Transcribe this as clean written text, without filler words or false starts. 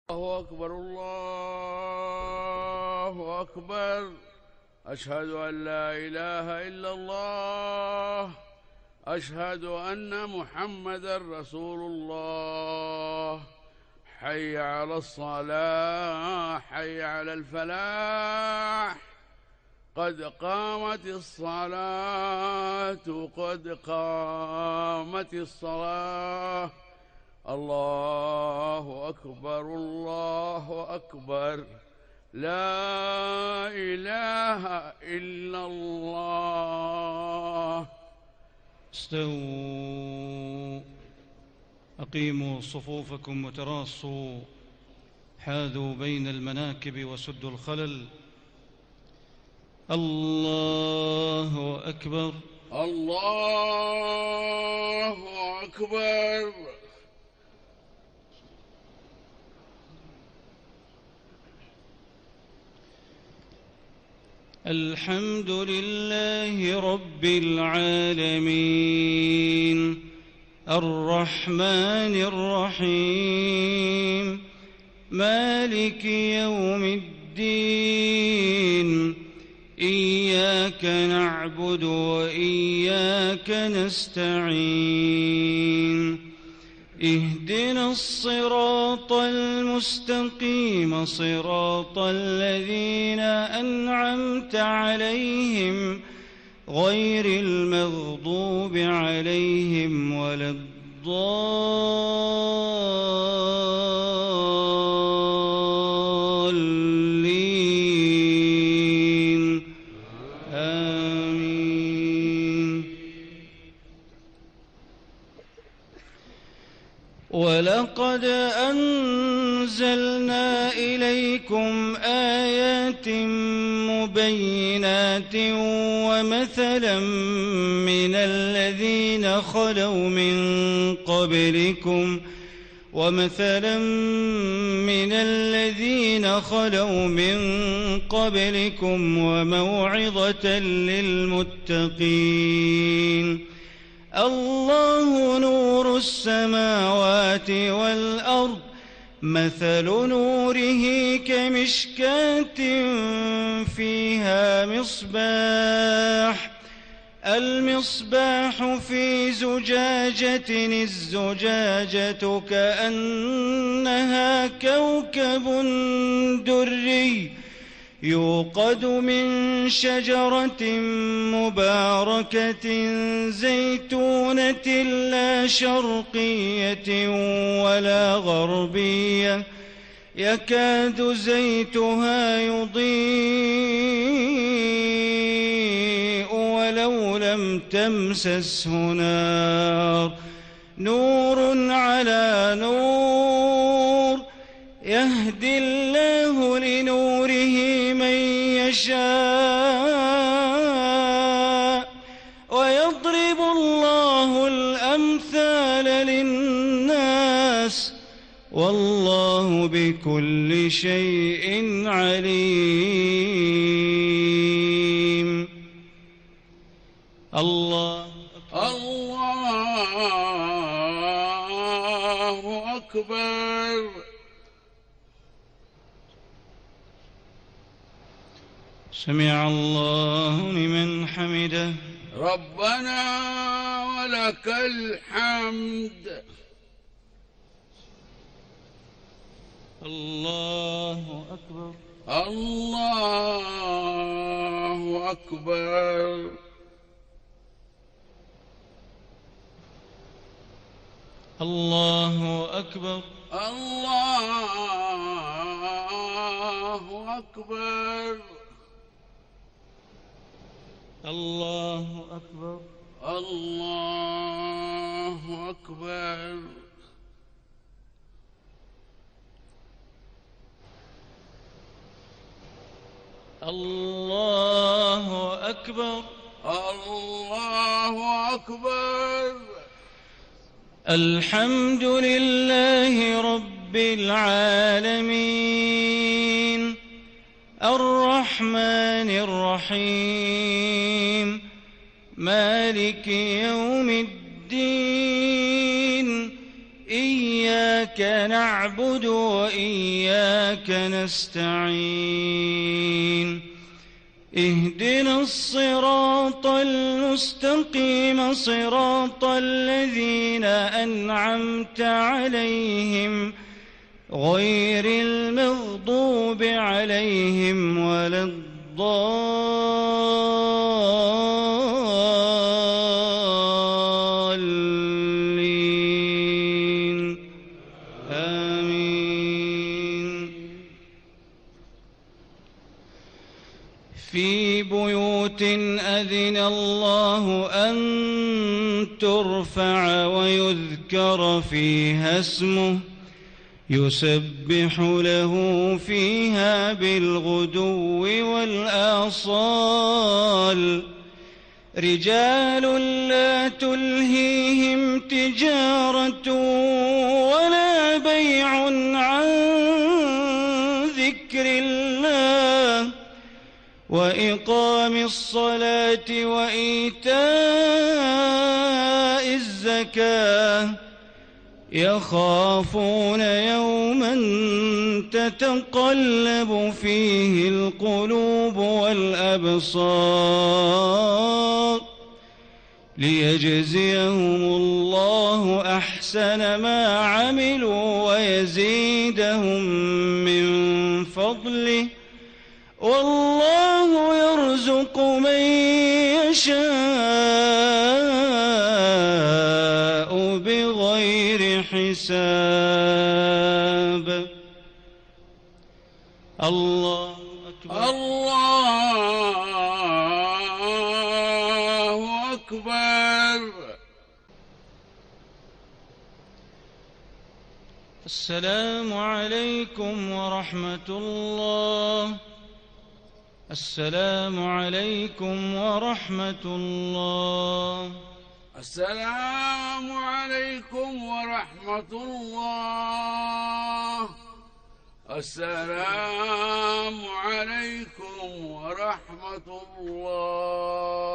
الله أكبر الله أكبر. أشهد أن لا إله إلا الله. أشهد أن محمدا رسول الله. حي على الصلاة، حي على الفلاح. قد قامت الصلاة، قد قامت الصلاة. الله أكبر الله أكبر. لا إله إلا الله. استووا، أقيموا صفوفكم وتراصوا، حاذوا بين المناكب وسدوا الخلل. الله أكبر الله أكبر. الحمد لله رب العالمين، الرحمن الرحيم، مالك يوم الدين. إياك نعبد وإياك نستعين. اهدنا الصراط المستقيم، صراط الذين أنعمت عليهم غير المغضوب عليهم ولا الضالين. آمين. ولقد أنزلنا إليكم آيات مبينات ومثلا من الذين خلوا من قبلكم وموعظة للمتقين. الله نور السماوات والأرض، مثل نوره كمشكاة فيها المصباح في زجاجة، الزجاجة كأنها كوكب دري يوقد من شجرة مباركة زيتونة لا شرقية ولا غربية، يكاد زيتها يضيء ولو لم تمسسه نار، نور على نور، يهدي الله لنوره من يشاء، ويضرب الله الأمثال للناس، والله بكل شيء عليم. الله أكبر. سمع الله لمن حمده. ربنا ولك الحمد. الله أكبر الله أكبر. الله أكبر الله أكبر. الله أكبر الله أكبر. الله أكبر الله أكبر. الحمد لله رب العالمين، الرحمن الرحيم، مالك يوم الدين. إياك إياك نعبد وإياك نستعين اهدنا الصراط المستقيم صراط الذين أنعمت عليهم غير المغضوب عليهم ولا الضالين آمين. في بيوت أذن الله أن ترفع ويذكر فيها اسمه يسبح له فيها بالغدو والآصال رجال لا تلهيهم تجارة ولا بيع عن ذكر الله وإقام الصلاة وإيتاء الزكاة يخافون يوما تتقلب فيه القلوب والأبصار ليجزيهم الله أحسن ما عملوا ويزيدهم من فضله والله يرزق من يشاء بغير حساب. الله أكبر. الله أكبر. السلام عليكم ورحمة الله. السلام عليكم ورحمة الله. السلام عليكم ورحمة الله. السلام عليكم ورحمة الله.